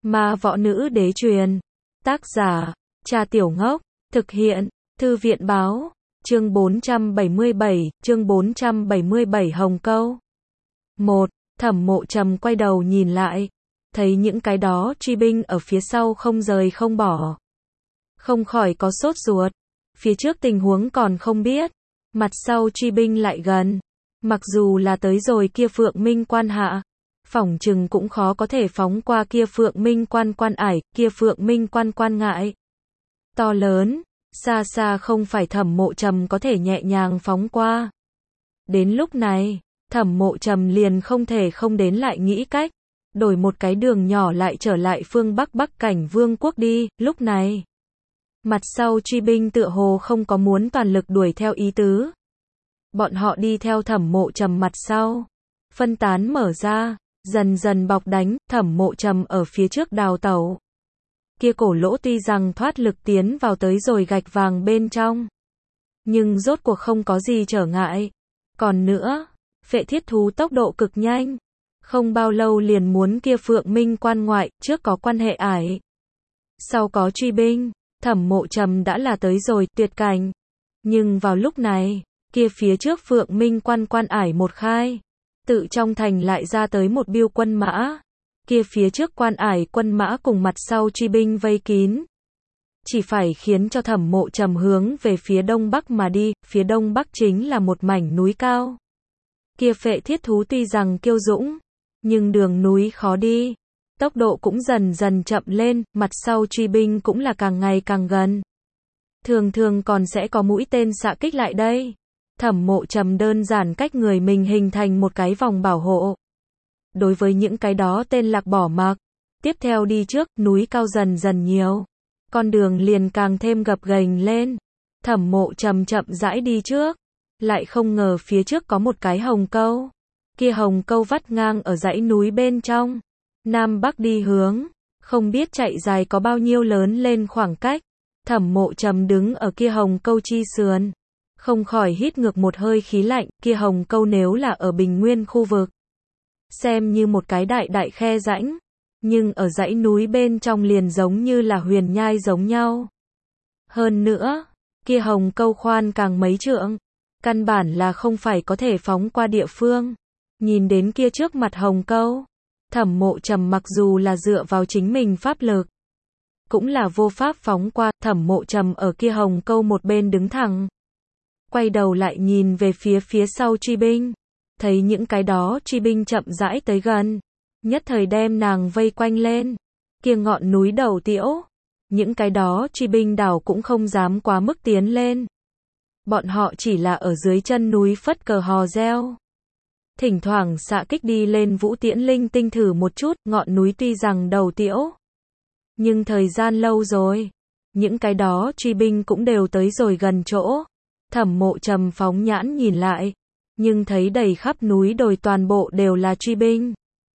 Ma võ nữ đế truyền. Tác giả, Cha Tiểu Ngốc. Thực hiện, Thư viện báo. Chương 477 Hồng Câu. 1. Thẩm Mộ Trầm quay đầu nhìn lại. Thấy những cái đó truy binh ở phía sau không rời không bỏ. Không khỏi có sốt ruột. Phía trước tình huống còn không biết. Mặt sau truy binh lại gần. Mặc dù là tới rồi kia Phượng Minh Quan hạ. Phỏng chừng cũng khó có thể phóng qua kia Phượng Minh Quan quan ải, kia Phượng Minh Quan quan ngại. To lớn, xa xa không phải Thẩm Mộ Trầm có thể nhẹ nhàng phóng qua. Đến lúc này, Thẩm Mộ Trầm liền không thể không đến lại nghĩ cách. Đổi một cái đường nhỏ lại trở lại phương Bắc Bắc Cảnh Vương quốc đi, lúc này. Mặt sau truy binh tựa hồ không có muốn toàn lực đuổi theo ý tứ. Bọn họ đi theo Thẩm Mộ Trầm mặt sau. Phân tán mở ra, dần dần bọc đánh, Thẩm Mộ Trầm ở phía trước đào tẩu. Kia cổ lỗ tuy rằng thoát lực tiến vào tới rồi gạch vàng bên trong. Nhưng rốt cuộc không có gì trở ngại. Còn nữa, phệ thiết thú tốc độ cực nhanh. Không bao lâu liền muốn kia Phượng Minh Quan ngoại, trước có quan hệ ải. Sau có truy binh, Thẩm Mộ Trầm đã là tới rồi, tuyệt cảnh. Nhưng vào lúc này, kia phía trước Phượng Minh Quan quan ải một khai. Tự trong thành lại ra tới một biêu quân mã. Kia phía trước quan ải quân mã cùng mặt sau truy binh vây kín. Chỉ phải khiến cho Thẩm Mộ Trầm hướng về phía đông bắc mà đi, phía đông bắc chính là một mảnh núi cao. Kia phệ thiết thú tuy rằng kiêu dũng, nhưng đường núi khó đi. Tốc độ cũng dần dần chậm lên, mặt sau truy binh cũng là càng ngày càng gần. Thường thường còn sẽ có mũi tên xạ kích lại đây. Thẩm Mộ Trầm đơn giản cách người mình hình thành một cái vòng bảo hộ. Đối với những cái đó tên lạc bỏ mặc. Tiếp theo đi trước, núi cao dần dần nhiều. Con đường liền càng thêm gập ghềnh lên. Thẩm Mộ Trầm chậm rãi đi trước. Lại không ngờ phía trước có một cái hồng câu. Kia hồng câu vắt ngang ở dãy núi bên trong. Nam Bắc đi hướng. Không biết chạy dài có bao nhiêu lớn lên khoảng cách. Thẩm Mộ Trầm đứng ở kia hồng câu chi sườn. Không khỏi hít ngược một hơi khí lạnh, kia hồng câu nếu là ở bình nguyên khu vực. Xem như một cái đại đại khe rãnh. Nhưng ở dãy núi bên trong liền giống như là huyền nhai giống nhau. Hơn nữa, kia hồng câu khoan càng mấy trượng. Căn bản là không phải có thể phóng qua địa phương. Nhìn đến kia trước mặt hồng câu. Thẩm Mộ Trầm mặc dù là dựa vào chính mình pháp lực. Cũng là vô pháp phóng qua, Thẩm Mộ Trầm ở kia hồng câu một bên đứng thẳng. Quay đầu lại nhìn về phía sau truy binh. Thấy những cái đó truy binh chậm rãi tới gần. Nhất thời đem nàng vây quanh lên. Kia ngọn núi đầu tiễu. Những cái đó truy binh đảo cũng không dám quá mức tiến lên. Bọn họ chỉ là ở dưới chân núi phất cờ hò reo. Thỉnh thoảng xạ kích đi lên vũ tiễn linh tinh thử một chút, ngọn núi tuy rằng đầu tiễu. Nhưng thời gian lâu rồi. Những cái đó truy binh cũng đều tới rồi gần chỗ. Thẩm Mộ Trầm phóng nhãn nhìn lại. Nhưng thấy đầy khắp núi đồi toàn bộ đều là truy binh.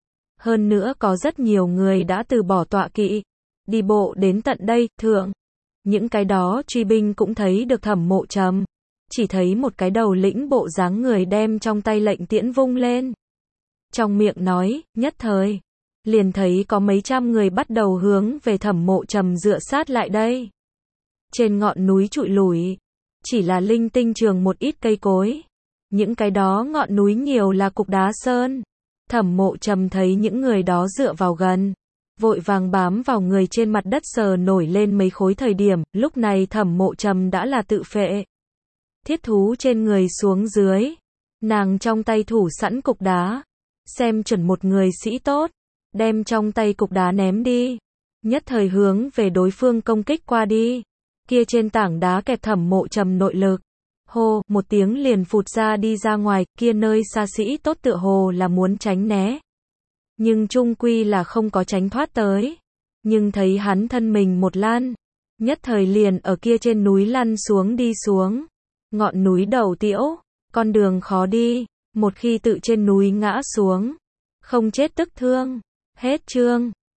Hơn nữa có rất nhiều người đã từ bỏ tọa kỵ. Đi bộ đến tận đây, thượng. Những cái đó truy binh cũng thấy được Thẩm Mộ Trầm. Chỉ thấy một cái đầu lĩnh bộ dáng người đem trong tay lệnh tiễn vung lên. Trong miệng nói, nhất thời. Liền thấy có mấy trăm người bắt đầu hướng về Thẩm Mộ Trầm dựa sát lại đây. Trên ngọn núi trụi lủi. Chỉ là linh tinh trường một ít cây cối. Những cái đó ngọn núi nhiều là cục đá sơn. Thẩm Mộ Trầm thấy những người đó dựa vào gần. Vội vàng bám vào người trên mặt đất sờ nổi lên mấy khối thời điểm. Lúc này Thẩm Mộ Trầm đã là tự phệ. Thiết thú trên người xuống dưới. Nàng trong tay thủ sẵn cục đá. Xem chuẩn một người sĩ tốt. Đem trong tay cục đá ném đi. Nhất thời hướng về đối phương công kích qua đi. Kia trên tảng đá kẹp Thẩm Mộ Trầm nội lực. Hô, một tiếng liền phụt ra đi ra ngoài, kia nơi xa sĩ tốt tựa hồ là muốn tránh né. Nhưng chung quy là không có tránh thoát tới. Nhưng thấy hắn thân mình một lan. Nhất thời liền ở kia trên núi lăn xuống đi xuống. Ngọn núi đầu tiễu, con đường khó đi. Một khi tự trên núi ngã xuống. Không chết tức thương. Hết chương.